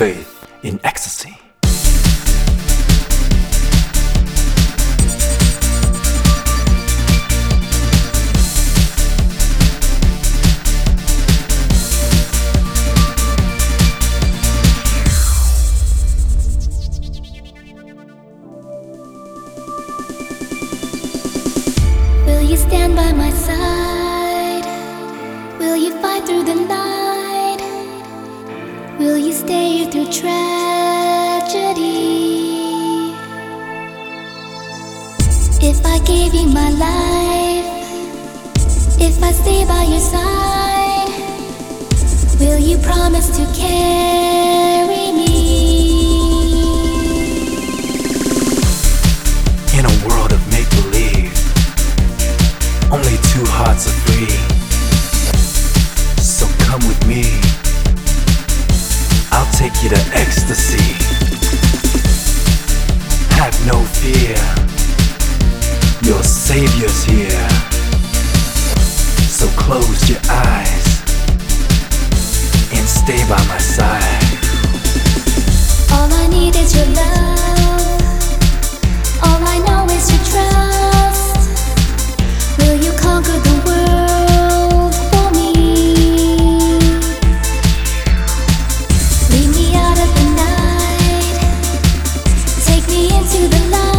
faith in ecstasy. Will you stand by my side? Will you fight through the night? Will you stay here through tragedy? If I gave you my life, if I stay by your side, will you promise to carry me? In a world of make-believe, only two hearts are free. So come with me, I'll take you to ecstasy. Have no fear, your Savior's here. So close your eyes and stay by my side. All I need is your love. All I know is your trust. Will you conquer the world for me? Lead me out of the night. Take me into the light.